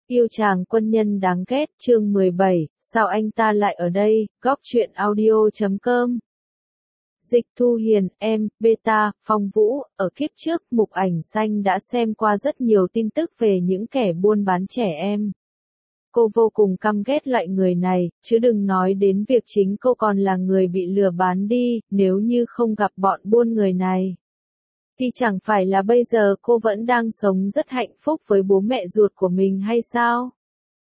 Yêu chàng quân nhân đáng ghét, chương 17, sao anh ta lại ở đây, góc truyện audio.com. Dịch Thu Hiền, em, Beta, Phong Vũ, ở kiếp trước, Mục Ảnh Xanh đã xem qua rất nhiều tin tức về những kẻ buôn bán trẻ em. Cô vô cùng căm ghét loại người này, chứ đừng nói đến việc chính cô còn là người bị lừa bán đi, nếu như không gặp bọn buôn người này. Thì chẳng phải là bây giờ cô vẫn đang sống rất hạnh phúc với bố mẹ ruột của mình hay sao?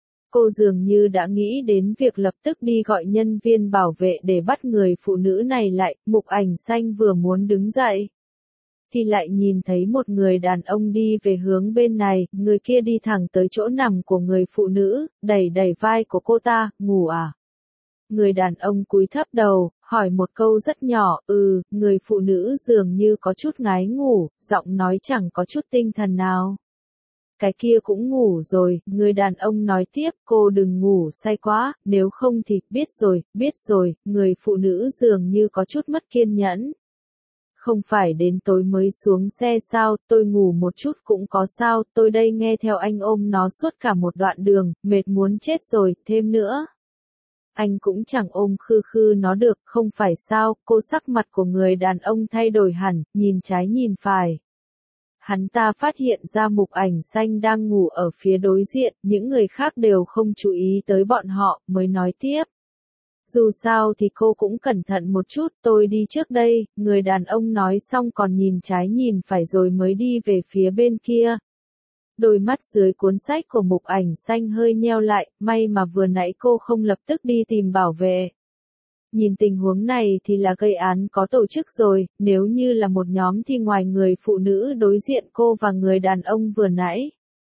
Cô dường như đã nghĩ đến việc lập tức đi gọi nhân viên bảo vệ để bắt người phụ nữ này lại, Mục Ảnh Xanh vừa muốn đứng dậy. Thì lại nhìn thấy một người đàn ông đi về hướng bên này, người kia đi thẳng tới chỗ nằm của người phụ nữ, đẩy đẩy vai của cô ta, ngủ à? Người đàn ông cúi thấp đầu, hỏi một câu rất nhỏ, người phụ nữ dường như có chút ngái ngủ, giọng nói chẳng có chút tinh thần nào. Cái kia cũng ngủ rồi, người đàn ông nói tiếp, cô đừng ngủ say quá, nếu không thì, biết rồi, người phụ nữ dường như có chút mất kiên nhẫn. Không phải đến tối mới xuống xe sao, tôi ngủ một chút cũng có sao, tôi đây nghe theo anh ôm nó suốt cả một đoạn đường, mệt muốn chết rồi, thêm nữa. Anh cũng chẳng ôm khư khư nó được, không phải sao, cô sắc mặt của người đàn ông thay đổi hẳn, nhìn trái nhìn phải. Hắn ta phát hiện ra Mục Ảnh Xanh đang ngủ ở phía đối diện, những người khác đều không chú ý tới bọn họ, mới nói tiếp. Dù sao thì cô cũng cẩn thận một chút, tôi đi trước đây, người đàn ông nói xong còn nhìn trái nhìn phải rồi mới đi về phía bên kia. Đôi mắt dưới cuốn sách của Mục Ảnh Xanh hơi nheo lại, may mà vừa nãy cô không lập tức đi tìm bảo vệ. Nhìn tình huống này thì là gây án có tổ chức rồi, nếu như là một nhóm thì ngoài người phụ nữ đối diện cô và người đàn ông vừa nãy.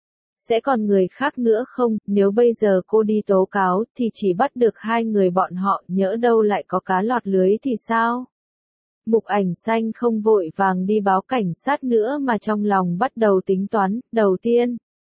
Sẽ còn người khác nữa không, nếu bây giờ cô đi tố cáo thì chỉ bắt được hai người bọn họ, nhỡ đâu lại có cá lọt lưới thì sao? Mục Ảnh Xanh không vội vàng đi báo cảnh sát nữa mà trong lòng bắt đầu tính toán, đầu tiên.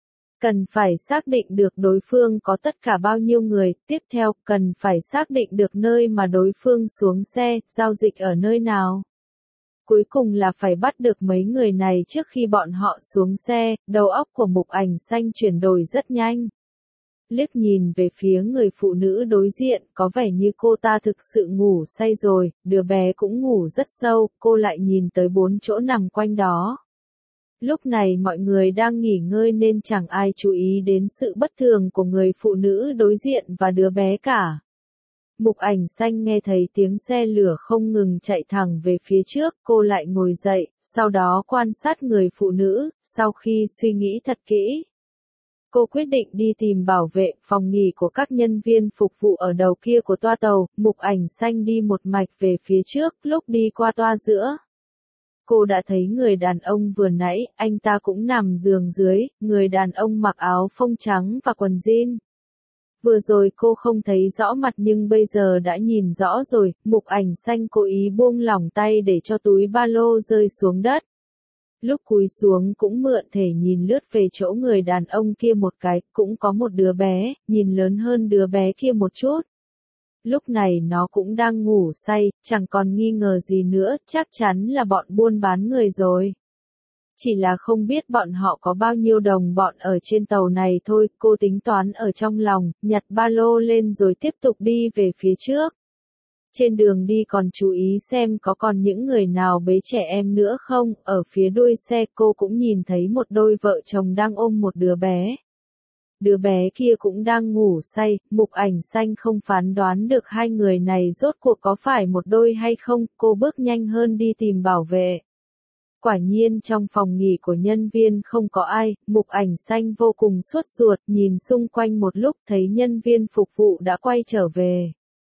Cần phải xác định được đối phương có tất cả bao nhiêu người, tiếp theo, cần phải xác định được nơi mà đối phương xuống xe, giao dịch ở nơi nào. Cuối cùng là phải bắt được mấy người này trước khi bọn họ xuống xe, đầu óc của Mục Ảnh Xanh chuyển đổi rất nhanh. Liếc nhìn về phía người phụ nữ đối diện, có vẻ như cô ta thực sự ngủ say rồi, đứa bé cũng ngủ rất sâu, cô lại nhìn tới 4 chỗ nằm quanh đó. Lúc này mọi người đang nghỉ ngơi nên chẳng ai chú ý đến sự bất thường của người phụ nữ đối diện và đứa bé cả. Mục Ảnh Xanh nghe thấy tiếng xe lửa không ngừng chạy thẳng về phía trước, cô lại ngồi dậy, sau đó quan sát người phụ nữ, sau khi suy nghĩ thật kỹ. Cô quyết định đi tìm bảo vệ, phòng nghỉ của các nhân viên phục vụ ở đầu kia của toa tàu, Mục Ảnh Xanh đi một mạch về phía trước, lúc đi qua toa giữa. Cô đã thấy người đàn ông vừa nãy, anh ta cũng nằm giường dưới, người đàn ông mặc áo phông trắng và quần jean. Vừa rồi cô không thấy rõ mặt nhưng bây giờ đã nhìn rõ rồi, Mục Ảnh Xanh cố ý buông lỏng tay để cho túi ba lô rơi xuống đất. Lúc cúi xuống cũng mượn thể nhìn lướt về chỗ người đàn ông kia một cái, cũng có một đứa bé, nhìn lớn hơn đứa bé kia một chút. Lúc này nó cũng đang ngủ say, chẳng còn nghi ngờ gì nữa, chắc chắn là bọn buôn bán người rồi. Chỉ là không biết bọn họ có bao nhiêu đồng bọn ở trên tàu này thôi, cô tính toán ở trong lòng, nhặt ba lô lên rồi tiếp tục đi về phía trước. Trên đường đi còn chú ý xem có còn những người nào bế trẻ em nữa không, ở phía đuôi xe cô cũng nhìn thấy một đôi vợ chồng đang ôm một đứa bé. Đứa bé kia cũng đang ngủ say, Mục Ảnh Xanh không phán đoán được hai người này rốt cuộc có phải một đôi hay không, cô bước nhanh hơn đi tìm bảo vệ. Quả nhiên trong phòng nghỉ của nhân viên không có ai, Mục Ảnh Xanh vô cùng sốt ruột, nhìn xung quanh một lúc thấy nhân viên phục vụ đã quay trở về.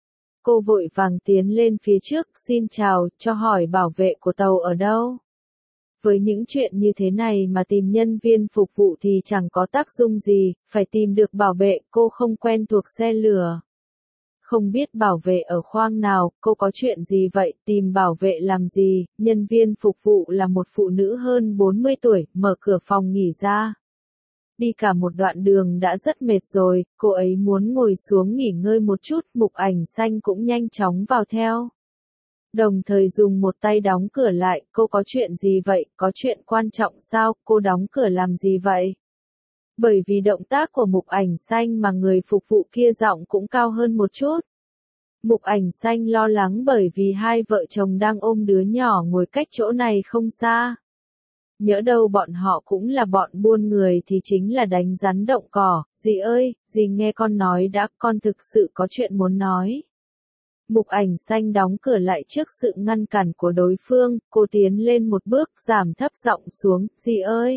Cô vội vàng tiến lên phía trước, xin chào, cho hỏi bảo vệ của tàu ở đâu. Với những chuyện như thế này mà tìm nhân viên phục vụ thì chẳng có tác dụng gì, phải tìm được bảo vệ, cô không quen thuộc xe lửa. Không biết bảo vệ ở khoang nào, cô có chuyện gì vậy, tìm bảo vệ làm gì, nhân viên phục vụ là một phụ nữ hơn 40 tuổi, mở cửa phòng nghỉ ra. Đi cả một đoạn đường đã rất mệt rồi, cô ấy muốn ngồi xuống nghỉ ngơi một chút, Mục Ảnh Xanh cũng nhanh chóng vào theo. Đồng thời dùng một tay đóng cửa lại, cô có chuyện gì vậy, có chuyện quan trọng sao, cô đóng cửa làm gì vậy? Bởi vì động tác của Mục Ảnh Xanh mà người phục vụ kia giọng cũng cao hơn một chút. Mục Ảnh Xanh lo lắng bởi vì hai vợ chồng đang ôm đứa nhỏ ngồi cách chỗ này không xa. Nhỡ đâu bọn họ cũng là bọn buôn người thì chính là đánh rắn động cỏ. Dì ơi, dì nghe con nói đã, con thực sự có chuyện muốn nói. Mục Ảnh Xanh đóng cửa lại trước sự ngăn cản của đối phương, cô tiến lên một bước, giảm thấp giọng xuống, dì ơi.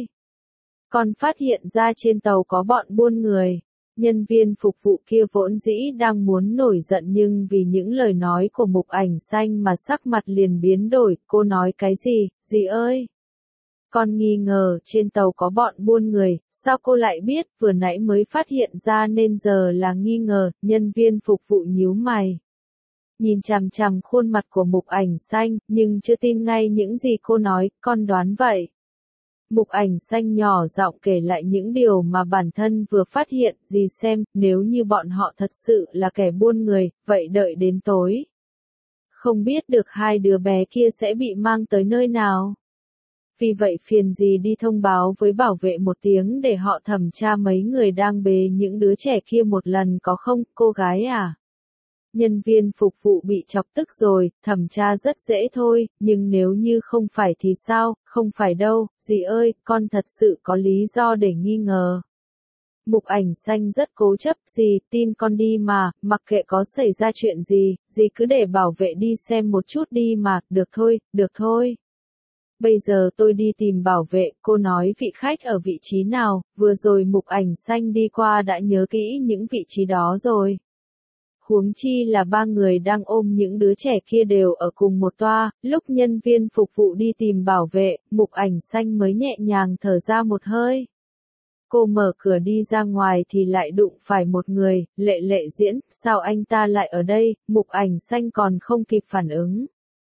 Con phát hiện ra trên tàu có bọn buôn người. Nhân viên phục vụ kia vốn dĩ đang muốn nổi giận nhưng vì những lời nói của Mục Ảnh Xanh mà sắc mặt liền biến đổi, cô nói cái gì, dì ơi? Con nghi ngờ trên tàu có bọn buôn người, sao cô lại biết, vừa nãy mới phát hiện ra nên giờ là nghi ngờ, nhân viên phục vụ nhíu mày. Nhìn chằm chằm khuôn mặt của Mục Ảnh Xanh, nhưng chưa tin ngay những gì cô nói, con đoán vậy. Mục Ảnh Xanh nhỏ giọng kể lại những điều mà bản thân vừa phát hiện, dì xem, nếu như bọn họ thật sự là kẻ buôn người, vậy đợi đến tối. Không biết được hai đứa bé kia sẽ bị mang tới nơi nào. Vì vậy phiền dì đi thông báo với bảo vệ một tiếng để họ thẩm tra mấy người đang bế những đứa trẻ kia một lần có không, cô gái à? Nhân viên phục vụ bị chọc tức rồi, thẩm tra rất dễ thôi, nhưng nếu như không phải thì sao, không phải đâu, dì ơi, con thật sự có lý do để nghi ngờ. Mục Ảnh Xanh rất cố chấp, dì, tin con đi mà, mặc kệ có xảy ra chuyện gì, dì cứ để bảo vệ đi xem một chút đi mà, được thôi, được thôi. Bây giờ tôi đi tìm bảo vệ, cô nói vị khách ở vị trí nào, vừa rồi Mục Ảnh Xanh đi qua đã nhớ kỹ những vị trí đó rồi. Huống chi là ba người đang ôm những đứa trẻ kia đều ở cùng một toa, lúc nhân viên phục vụ đi tìm bảo vệ, Mục Ảnh Xanh mới nhẹ nhàng thở ra một hơi. Cô mở cửa đi ra ngoài thì lại đụng phải một người, Lệ Diễn, sao anh ta lại ở đây, Mục Ảnh Xanh còn không kịp phản ứng.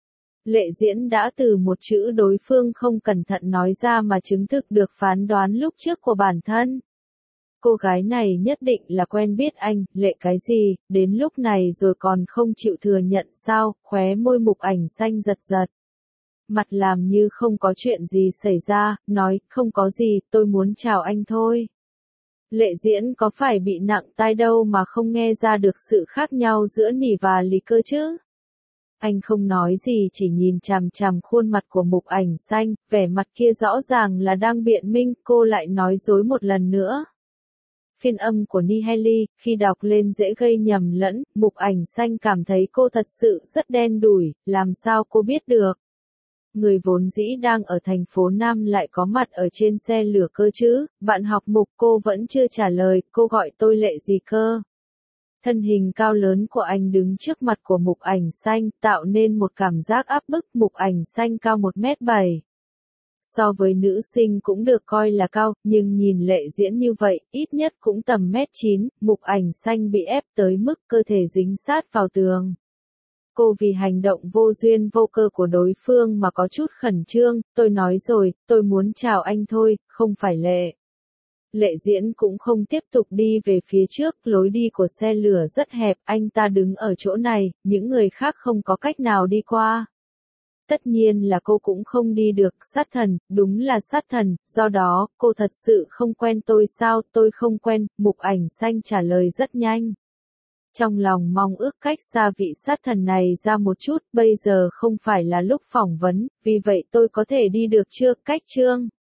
Lệ Diễn đã từ một chữ đối phương không cẩn thận nói ra mà chứng thực được phán đoán lúc trước của bản thân. Cô gái này nhất định là quen biết anh, Lệ cái gì, đến lúc này rồi còn không chịu thừa nhận sao, khóe môi Mục Ảnh Xanh giật giật. Mặt làm như không có chuyện gì xảy ra, nói, không có gì, tôi muốn chào anh thôi. Lệ Diễn có phải bị nặng tai đâu mà không nghe ra được sự khác nhau giữa nỉ và lì cơ chứ? Anh không nói gì chỉ nhìn chằm chằm khuôn mặt của Mục Ảnh Xanh, vẻ mặt kia rõ ràng là đang biện minh, cô lại nói dối một lần nữa. Phiên âm của Niheli, khi đọc lên dễ gây nhầm lẫn, Mục Ảnh Xanh cảm thấy cô thật sự rất đen đủi, làm sao cô biết được. Người vốn dĩ đang ở thành phố Nam lại có mặt ở trên xe lửa cơ chứ, bạn học Mục cô vẫn chưa trả lời, cô gọi tôi Lệ gì cơ. Thân hình cao lớn của anh đứng trước mặt của Mục Ảnh Xanh tạo nên một cảm giác áp bức. Mục Ảnh Xanh cao 1m7. So với nữ sinh cũng được coi là cao, nhưng nhìn Lệ Diễn như vậy, ít nhất cũng tầm 1m9, Mục Ảnh Xanh bị ép tới mức cơ thể dính sát vào tường. Cô vì hành động vô duyên vô cơ của đối phương mà có chút khẩn trương, tôi nói rồi, tôi muốn chào anh thôi, không phải Lệ. Lệ Diễn cũng không tiếp tục đi về phía trước, lối đi của xe lửa rất hẹp, anh ta đứng ở chỗ này, những người khác không có cách nào đi qua. Tất nhiên là cô cũng không đi được, sát thần, đúng là sát thần, do đó, cô thật sự không quen tôi sao, tôi không quen, Mục Ảnh Xanh trả lời rất nhanh. Trong lòng mong ước cách xa vị sát thần này ra một chút, bây giờ không phải là lúc phỏng vấn, vì vậy tôi có thể đi được chưa, cách chương.